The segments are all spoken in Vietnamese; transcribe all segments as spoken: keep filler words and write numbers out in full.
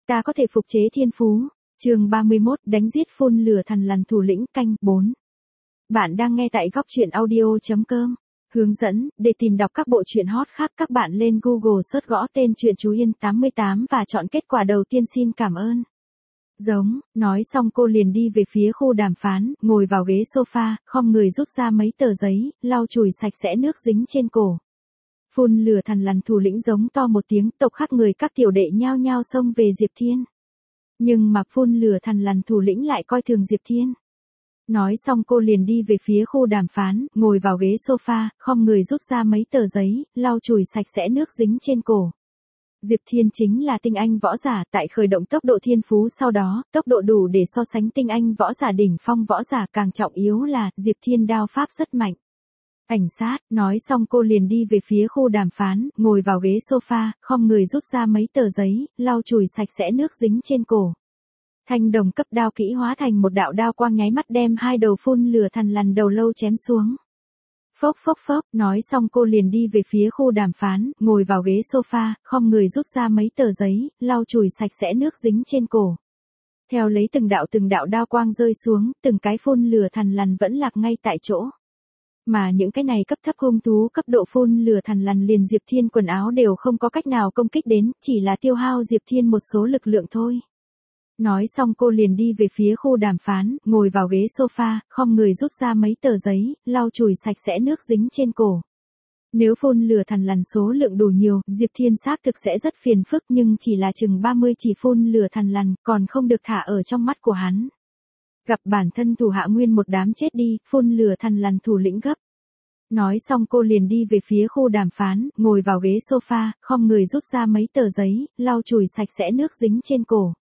Ta có thể phục chế thiên phú. Chương ba mươi mốt, đánh giết phun lửa thần lằn thủ lĩnh, canh bốn. Bạn đang nghe tại góc truyện audio chấm com. Hướng dẫn, để tìm đọc các bộ truyện hot khác các bạn lên Google search gõ tên truyện Chú Yên tám mươi tám và chọn kết quả đầu tiên. Xin cảm ơn. Giống, nói xong cô liền đi về phía khu đàm phán, ngồi vào ghế sofa, khom người rút ra mấy tờ giấy, lau chùi sạch sẽ nước dính trên cổ. Phun lửa thần lằn thủ lĩnh giống to một tiếng, tộc khác người các tiểu đệ nhao nhao xông về Diệp Thiên. Nhưng mà phun lửa thần lằn thủ lĩnh lại coi thường Diệp Thiên. Nói xong cô liền đi về phía khu đàm phán, ngồi vào ghế sofa, khom người rút ra mấy tờ giấy, lau chùi sạch sẽ nước dính trên cổ. Diệp Thiên chính là tinh anh võ giả, tại khởi động tốc độ thiên phú sau đó, tốc độ đủ để so sánh tinh anh võ giả đỉnh phong võ giả, càng trọng yếu là Diệp Thiên đao pháp rất mạnh. Ảnh sát, nói xong cô liền đi về phía khu đàm phán, ngồi vào ghế sofa, khom người rút ra mấy tờ giấy, lau chùi sạch sẽ nước dính trên cổ. Thanh đồng cấp đao kỹ hóa thành một đạo đao quang nháy mắt đem hai đầu phun lửa thần lằn đầu lâu chém xuống. Phốc phốc phốc, nói xong cô liền đi về phía khu đàm phán, ngồi vào ghế sofa, khom người rút ra mấy tờ giấy, lau chùi sạch sẽ nước dính trên cổ. Theo lấy từng đạo từng đạo đao quang rơi xuống, từng cái phun lửa thần lằn vẫn lạc ngay tại chỗ. Mà những cái này cấp thấp hung thú cấp độ phun lửa thần lằn liền Diệp Thiên quần áo đều không có cách nào công kích đến, chỉ là tiêu hao Diệp Thiên một số lực lượng thôi. Nói xong cô liền đi về phía khu đàm phán, ngồi vào ghế sofa, khom người rút ra mấy tờ giấy, lau chùi sạch sẽ nước dính trên cổ. Nếu phun lửa thần lằn số lượng đủ nhiều, Diệp Thiên xác thực sẽ rất phiền phức, nhưng chỉ là chừng ba mươi chỉ phun lửa thần lằn, còn không được thả ở trong mắt của hắn. Gặp bản thân thủ hạ nguyên một đám chết đi, phun lửa thần lằn thủ lĩnh gấp. Nói xong cô liền đi về phía khu đàm phán, ngồi vào ghế sofa, khom người rút ra mấy tờ giấy, lau chùi sạch sẽ nước dính trên cổ.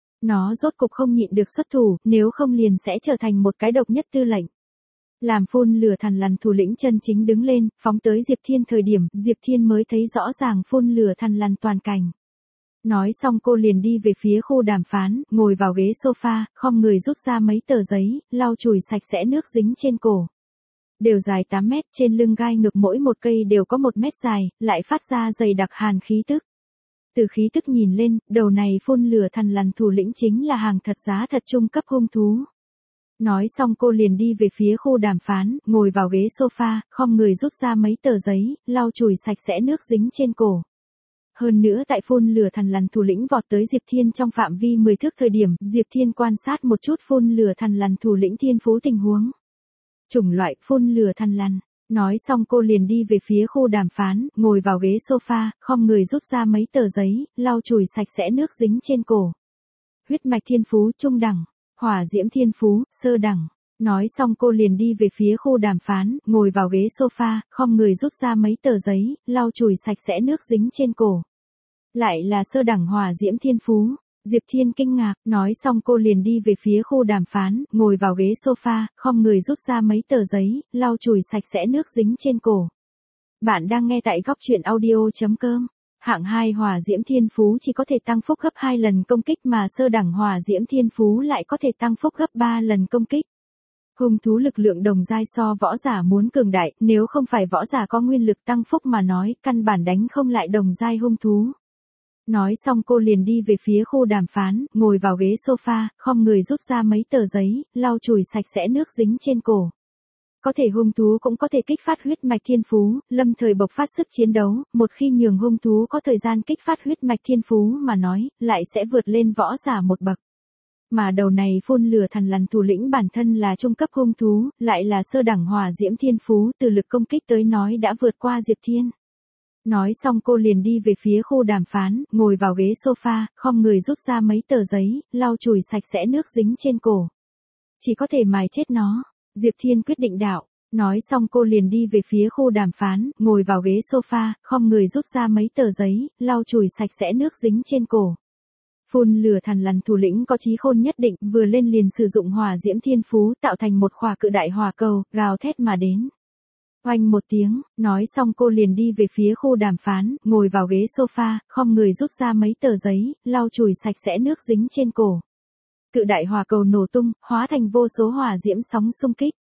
Nó rốt cục không nhịn được xuất thủ, nếu không liền sẽ trở thành một cái độc nhất tư lệnh. Làm phun lửa thần lằn thủ lĩnh chân chính đứng lên, phóng tới Diệp Thiên thời điểm, Diệp Thiên mới thấy rõ ràng phun lửa thần lằn toàn cảnh. Nói xong cô liền đi về phía khu đàm phán, ngồi vào ghế sofa, khom người rút ra mấy tờ giấy, lau chùi sạch sẽ nước dính trên cổ. Đều dài tám mét, trên lưng gai ngược mỗi một cây đều có một mét dài, lại phát ra dày đặc hàn khí tức. Từ khí tức nhìn lên, đầu này phun lửa thần lằn thủ lĩnh chính là hàng thật giá thật trung cấp hung thú. Nói xong cô liền đi về phía khu đàm phán, ngồi vào ghế sofa, khom người rút ra mấy tờ giấy, lau chùi sạch sẽ nước dính trên cổ. Hơn nữa tại phun lửa thần lằn thủ lĩnh vọt tới Diệp Thiên trong phạm vi mười thước thời điểm, Diệp Thiên quan sát một chút phun lửa thần lằn thủ lĩnh thiên phú tình huống. Chủng loại phun lửa thần lằn. Nói xong cô liền đi về phía khu đàm phán, ngồi vào ghế sofa, khom người rút ra mấy tờ giấy, lau chùi sạch sẽ nước dính trên cổ. Huyết mạch thiên phú trung đẳng, hỏa diễm thiên phú sơ đẳng. Nói xong cô liền đi về phía khu đàm phán, ngồi vào ghế sofa, khom người rút ra mấy tờ giấy, lau chùi sạch sẽ nước dính trên cổ. Lại là sơ đẳng hỏa diễm thiên phú. Diệp Thiên kinh ngạc, nói xong cô liền đi về phía khu đàm phán, ngồi vào ghế sofa, khom người rút ra mấy tờ giấy, lau chùi sạch sẽ nước dính trên cổ. Bạn đang nghe tại góc truyện audio chấm com. Hạng hai hỏa diễm thiên phú chỉ có thể tăng phúc gấp hai lần công kích mà sơ đẳng hỏa diễm thiên phú lại có thể tăng phúc gấp ba lần công kích. Hung thú lực lượng đồng giai so võ giả muốn cường đại, nếu không phải võ giả có nguyên lực tăng phúc mà nói, căn bản đánh không lại đồng giai hung thú. Nói xong cô liền đi về phía khu đàm phán, ngồi vào ghế sofa, khom người rút ra mấy tờ giấy, lau chùi sạch sẽ nước dính trên cổ. Có thể hung thú cũng có thể kích phát huyết mạch thiên phú, lâm thời bộc phát sức chiến đấu, một khi nhường hung thú có thời gian kích phát huyết mạch thiên phú mà nói, lại sẽ vượt lên võ giả một bậc. Mà đầu này phun lửa thần lằn thủ lĩnh bản thân là trung cấp hung thú, lại là sơ đẳng hỏa diễm thiên phú, từ lực công kích tới nói đã vượt qua Diệp Thiên. Nói xong cô liền đi về phía khu đàm phán, ngồi vào ghế sofa, khom người rút ra mấy tờ giấy, lau chùi sạch sẽ nước dính trên cổ. Chỉ có thể mài chết nó. Diệp Thiên quyết định đạo. Nói xong cô liền đi về phía khu đàm phán, ngồi vào ghế sofa, khom người rút ra mấy tờ giấy, lau chùi sạch sẽ nước dính trên cổ. Phun lửa thần lằn thủ lĩnh có chí khôn nhất định, vừa lên liền sử dụng hỏa diễm thiên phú tạo thành một khỏa cự đại hỏa cầu, gào thét mà đến. Oanh một tiếng, nói xong cô liền đi về phía khu đàm phán, ngồi vào ghế sofa, khom người rút ra mấy tờ giấy, lau chùi sạch sẽ nước dính trên cổ. Cự đại hỏa cầu nổ tung, hóa thành vô số hỏa diễm sóng xung kích.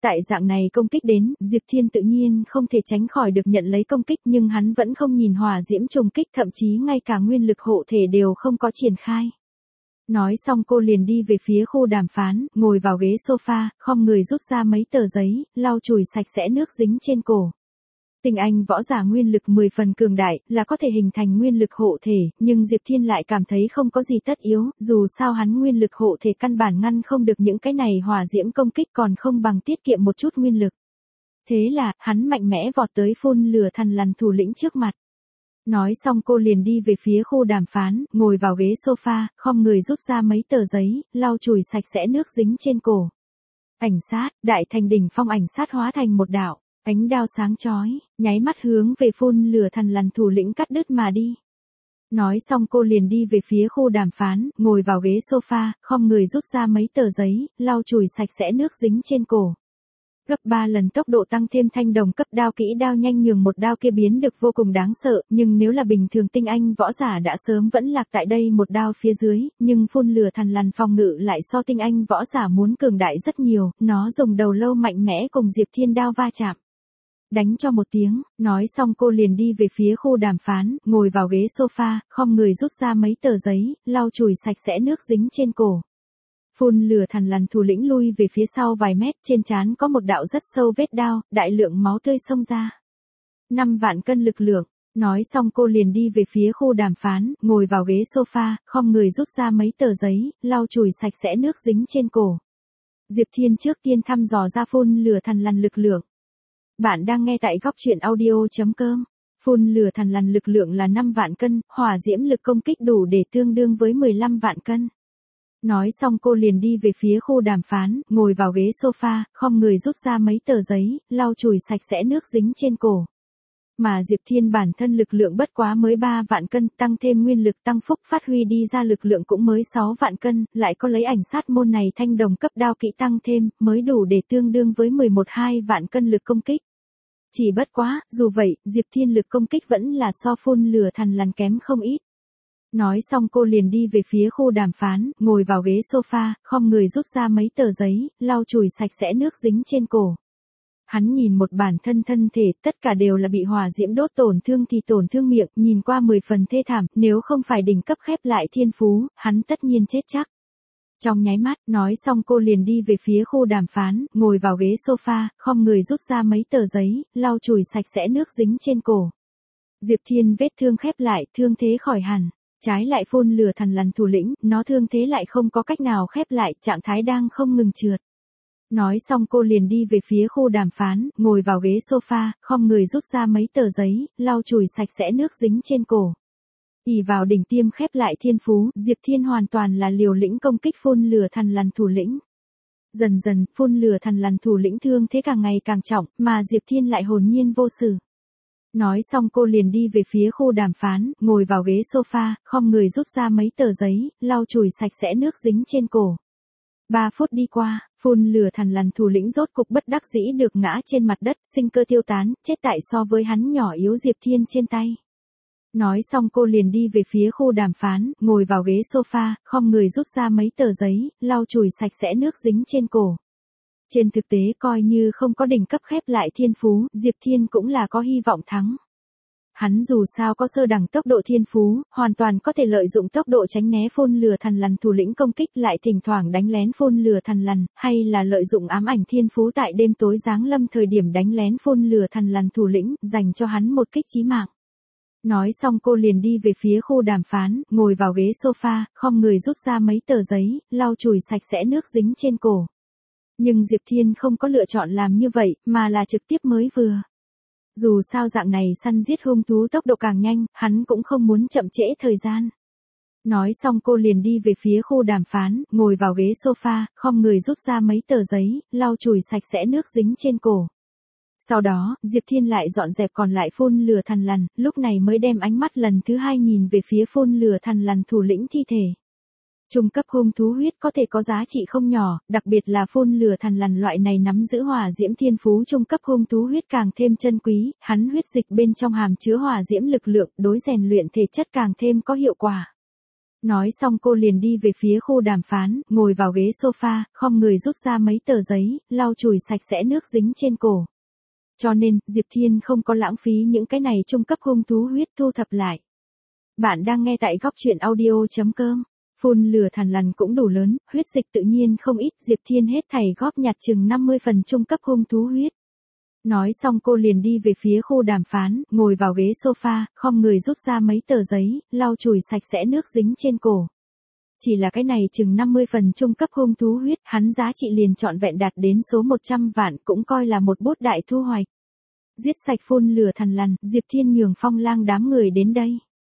Tại dạng này công kích đến, Diệp Thiên tự nhiên không thể tránh khỏi được nhận lấy công kích, nhưng hắn vẫn không nhìn hỏa diễm trùng kích, thậm chí ngay cả nguyên lực hộ thể đều không có triển khai. Nói xong cô liền đi về phía khu đàm phán, ngồi vào ghế sofa, khom người rút ra mấy tờ giấy, lau chùi sạch sẽ nước dính trên cổ. Tinh anh võ giả nguyên lực mười phần cường đại, là có thể hình thành nguyên lực hộ thể, nhưng Diệp Thiên lại cảm thấy không có gì tất yếu, dù sao hắn nguyên lực hộ thể căn bản ngăn không được những cái này hỏa diễm công kích, còn không bằng tiết kiệm một chút nguyên lực. Thế là, hắn mạnh mẽ vọt tới phun lửa thần lằn thủ lĩnh trước mặt. Nói xong cô liền đi về phía khu đàm phán, ngồi vào ghế sofa, khom người rút ra mấy tờ giấy, lau chùi sạch sẽ nước dính trên cổ. Ảnh sát, đại thành đỉnh phong ảnh sát hóa thành một đạo. Ánh đao sáng chói, nháy mắt hướng về phun lửa thần lằn thủ lĩnh cắt đứt mà đi. Nói xong cô liền đi về phía khu đàm phán, ngồi vào ghế sofa, khom người rút ra mấy tờ giấy, lau chùi sạch sẽ nước dính trên cổ. Gấp ba lần tốc độ tăng thêm thanh đồng cấp đao kỹ đao nhanh nhường một đao kia biến được vô cùng đáng sợ, nhưng nếu là bình thường tinh anh võ giả đã sớm vẫn lạc tại đây một đao phía dưới, nhưng phun lửa thần lằn phòng ngự lại so tinh anh võ giả muốn cường đại rất nhiều, nó dùng đầu lâu mạnh mẽ cùng Diệp Thiên đao va chạm. Đánh cho một tiếng, nói xong cô liền đi về phía khu đàm phán, ngồi vào ghế sofa, khom người rút ra mấy tờ giấy, lau chùi sạch sẽ nước dính trên cổ. Phun lửa thần lằn thủ lĩnh lui về phía sau vài mét, trên trán có một đạo rất sâu vết đao, đại lượng máu tươi xông ra. Năm vạn cân lực lượng, nói xong cô liền đi về phía khu đàm phán, ngồi vào ghế sofa, khom người rút ra mấy tờ giấy, lau chùi sạch sẽ nước dính trên cổ. Diệp Thiên trước tiên thăm dò ra phun lửa thần lằn lực lượng. Bạn đang nghe tại góc truyện audio chấm com. Phun lửa thần lằn lực lượng là năm vạn cân, hỏa diễm lực công kích đủ để tương đương với mười lăm vạn cân. Nói xong cô liền đi về phía khu đàm phán, ngồi vào ghế sofa, khom người rút ra mấy tờ giấy, lau chùi sạch sẽ nước dính trên cổ. Mà Diệp Thiên bản thân lực lượng bất quá mới ba vạn cân, tăng thêm nguyên lực tăng phúc phát huy đi ra lực lượng cũng mới sáu vạn cân, lại có lấy ảnh sát môn này thanh đồng cấp đao kỹ tăng thêm, mới đủ để tương đương với mười một hai vạn cân lực công kích. Chỉ bất quá, dù vậy, Diệp Thiên lực công kích vẫn là so phun lửa thần lằn kém không ít. Nói xong cô liền đi về phía khu đàm phán, ngồi vào ghế sofa, khom người rút ra mấy tờ giấy, lau chùi sạch sẽ nước dính trên cổ. Hắn nhìn một bản thân thân thể, tất cả đều là bị hỏa diễm đốt tổn thương thì tổn thương miệng, nhìn qua mười phần thê thảm, nếu không phải đỉnh cấp khép lại thiên phú, hắn tất nhiên chết chắc. Trong nháy mắt, nói xong cô liền đi về phía khu đàm phán, ngồi vào ghế sofa, khom người rút ra mấy tờ giấy, lau chùi sạch sẽ nước dính trên cổ. Diệp Thiên vết thương khép lại, thương thế khỏi hẳn. Trái lại phun lửa thần lằn thủ lĩnh, nó thương thế lại không có cách nào khép lại, trạng thái đang không ngừng trượt. Nói xong cô liền đi về phía khu đàm phán, ngồi vào ghế sofa, khom người rút ra mấy tờ giấy, lau chùi sạch sẽ nước dính trên cổ. ỷ vào đỉnh tiêm khép lại thiên phú, Diệp Thiên hoàn toàn là liều lĩnh công kích phun lửa thần lằn thủ lĩnh. Dần dần, phun lửa thần lằn thủ lĩnh thương thế càng ngày càng trọng, mà Diệp Thiên lại hồn nhiên vô sự. Nói xong cô liền đi về phía khu đàm phán, ngồi vào ghế sofa, khom người rút ra mấy tờ giấy, lau chùi sạch sẽ nước dính trên cổ. Ba phút đi qua, phun lửa thần lằn thủ lĩnh rốt cục bất đắc dĩ được ngã trên mặt đất, sinh cơ tiêu tán, chết tại so với hắn nhỏ yếu Diệp Thiên trên tay. Nói xong cô liền đi về phía khu đàm phán, ngồi vào ghế sofa, khom người rút ra mấy tờ giấy, lau chùi sạch sẽ nước dính trên cổ. Trên thực tế coi như không có đỉnh cấp khép lại thiên phú, Diệp Thiên cũng là có hy vọng thắng. Hắn dù sao có sơ đẳng tốc độ thiên phú, hoàn toàn có thể lợi dụng tốc độ tránh né phun lửa thần lằn thủ lĩnh công kích, lại thỉnh thoảng đánh lén phun lửa thần lằn, hay là lợi dụng ám ảnh thiên phú tại đêm tối giáng lâm thời điểm đánh lén phun lửa thần lằn thủ lĩnh, dành cho hắn một kích chí mạng. Nói xong cô liền đi về phía khu đàm phán, ngồi vào ghế sofa, khom người rút ra mấy tờ giấy, lau chùi sạch sẽ nước dính trên cổ. Nhưng Diệp Thiên không có lựa chọn làm như vậy, mà là trực tiếp mới vừa. Dù sao dạng này săn giết hung thú tốc độ càng nhanh, hắn cũng không muốn chậm trễ thời gian. Nói xong cô liền đi về phía khu đàm phán, ngồi vào ghế sofa, khom người rút ra mấy tờ giấy, lau chùi sạch sẽ nước dính trên cổ. Sau đó, Diệp Thiên lại dọn dẹp còn lại phun lửa thần lằn, lúc này mới đem ánh mắt lần thứ hai nhìn về phía phun lửa thần lằn thủ lĩnh thi thể. Trung cấp hung thú huyết có thể có giá trị không nhỏ, đặc biệt là phun lửa thần lằn loại này nắm giữ hỏa diễm thiên phú trung cấp hung thú huyết càng thêm chân quý, hắn huyết dịch bên trong hàm chứa hỏa diễm lực lượng, đối rèn luyện thể chất càng thêm có hiệu quả. Nói xong cô liền đi về phía khu đàm phán, ngồi vào ghế sofa, khom người rút ra mấy tờ giấy, lau chùi sạch sẽ nước dính trên cổ. Cho nên, Diệp Thiên không có lãng phí những cái này trung cấp hung thú huyết thu thập lại. Bạn đang nghe tại góc truyện audio.com. Phun lửa thằn lằn cũng đủ lớn, huyết dịch tự nhiên không ít, Diệp Thiên hết thảy góp nhặt chừng năm mươi phần trung cấp hung thú huyết. Nói xong cô liền đi về phía khu đàm phán, ngồi vào ghế sofa, khom người rút ra mấy tờ giấy, lau chùi sạch sẽ nước dính trên cổ. Chỉ là cái này chừng năm mươi phần trung cấp hung thú huyết, hắn giá trị liền trọn vẹn đạt đến số một trăm vạn, cũng coi là một bút đại thu hoạch. Giết sạch phun lửa thằn lằn, Diệp Thiên nhường Phong Lang đám người đến đây.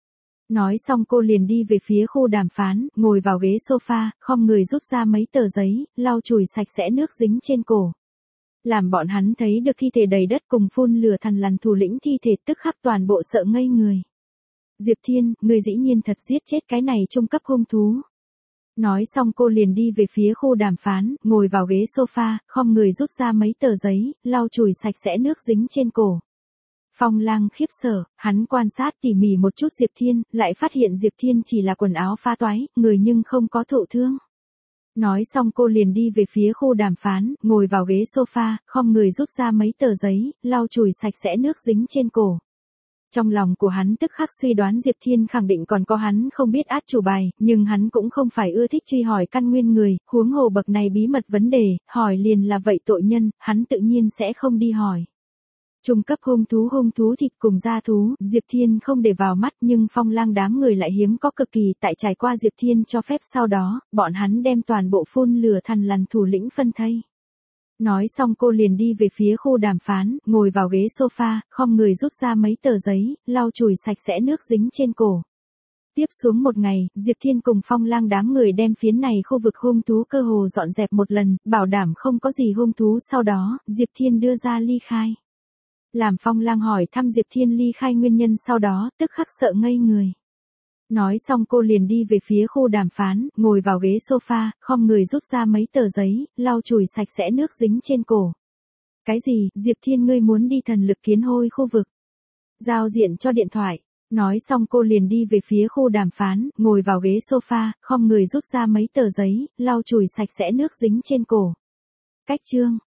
Nói xong cô liền đi về phía khu đàm phán, ngồi vào ghế sofa, khom người rút ra mấy tờ giấy, lau chùi sạch sẽ nước dính trên cổ. Làm bọn hắn thấy được thi thể đầy đất cùng phun lửa thằn lằn thủ lĩnh thi thể, tức khắc toàn bộ sợ ngây người. Diệp Thiên, người dĩ nhiên thật giết chết cái này trung cấp hung thú. Nói xong cô liền đi về phía khu đàm phán, ngồi vào ghế sofa, khom người rút ra mấy tờ giấy, lau chùi sạch sẽ nước dính trên cổ. Phong Lang khiếp sợ, hắn quan sát tỉ mỉ một chút Diệp Thiên, lại phát hiện Diệp Thiên chỉ là quần áo phá toái, người nhưng không có thụ thương. Nói xong cô liền đi về phía khu đàm phán, ngồi vào ghế sofa, khom người rút ra mấy tờ giấy, lau chùi sạch sẽ nước dính trên cổ. Trong lòng của hắn tức khắc suy đoán Diệp Thiên khẳng định còn có hắn không biết át chủ bài, nhưng hắn cũng không phải ưa thích truy hỏi căn nguyên người, huống hồ bậc này bí mật vấn đề, hỏi liền là vậy tội nhân, hắn tự nhiên sẽ không đi hỏi. Trung cấp hung thú hung thú thịt cùng da thú, Diệp Thiên không để vào mắt, nhưng Phong Lang đám người lại hiếm có cực kỳ, tại trải qua Diệp Thiên cho phép sau đó, bọn hắn đem toàn bộ phun lửa thằn lằn thủ lĩnh phân thây. Nói xong cô liền đi về phía khu đàm phán, ngồi vào ghế sofa, khom người rút ra mấy tờ giấy, lau chùi sạch sẽ nước dính trên cổ. Tiếp xuống một ngày, Diệp Thiên cùng Phong Lang đám người đem phiến này khu vực hung thú cơ hồ dọn dẹp một lần, bảo đảm không có gì hung thú, sau đó, Diệp Thiên đưa ra ly khai. Làm Phong Lang hỏi thăm Diệp Thiên ly khai nguyên nhân sau đó, tức khắc sợ ngây người. Nói xong cô liền đi về phía khu đàm phán, ngồi vào ghế sofa, khom người rút ra mấy tờ giấy, lau chùi sạch sẽ nước dính trên cổ. Cái gì, Diệp Thiên ngươi muốn đi thần lực kiến hôi khu vực? Giao diện cho điện thoại. Nói xong cô liền đi về phía khu đàm phán, ngồi vào ghế sofa, khom người rút ra mấy tờ giấy, lau chùi sạch sẽ nước dính trên cổ. Cách chương.